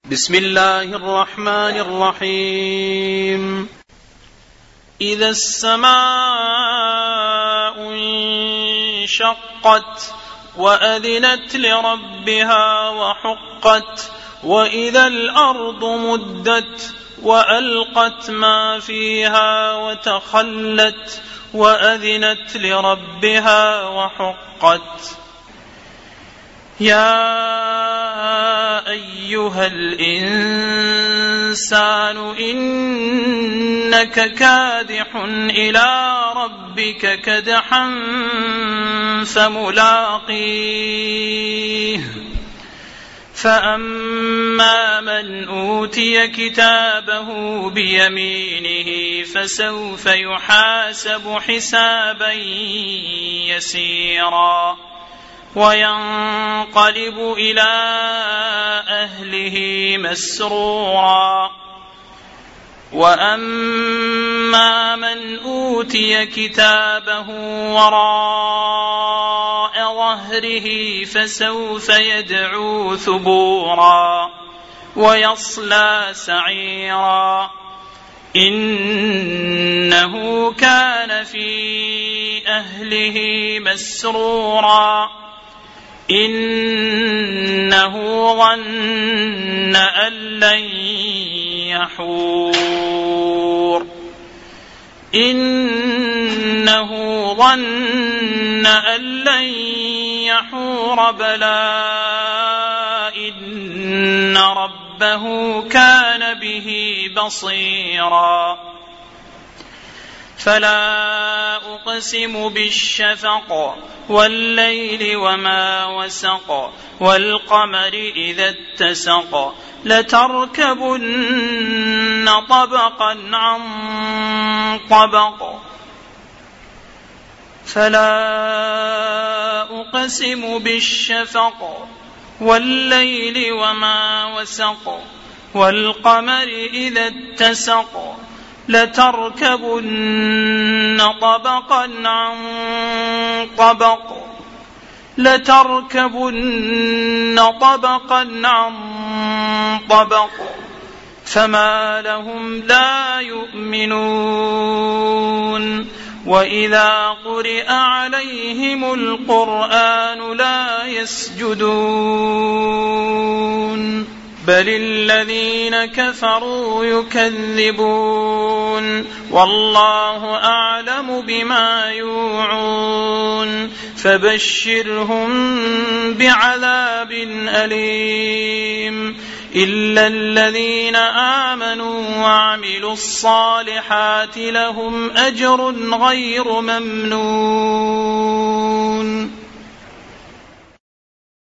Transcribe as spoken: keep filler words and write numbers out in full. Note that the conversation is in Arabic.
بسم الله الرحمن الرحيم. إذا السماء انشقت وأذنت لربها وحقت وإذا الأرض مدت وألقت ما فيها وتخلت وأذنت لربها وحقت. يا أيها الإنسان إنك كادح إلى ربك كدحا فملاقيه. فأما من أوتي كتابه بيمينه فسوف يحاسب حسابا يسيرا وينقلب إلى أهله مسرورا. وأما من أوتي كتابه وراء ظهره فسوف يدعو ثبورا ويصلى سعيرا إنه كان في أهله مسرورا إنه ظن أن لن يحور إنه ظن أن لن يحور بلى إن ربه كان به بصيرا. فلا أقسم بالشفق والليل وما وسق والقمر إذا اتسق لتركبن طبقا عن طبق. فلا أقسم بالشفق والليل وما وسق والقمر إذا اتسق لتركبن طبقا عن طبق لتركبن طبقا عن طبق. فما لهم لا يؤمنون وإذا قرئ عليهم القرآن لا يسجدون بل الذين كفروا يكذبون والله أعلم بما يوعون فبشرهم بعذاب أليم إلا الذين آمنوا وعملوا الصالحات لهم أجر غير ممنون.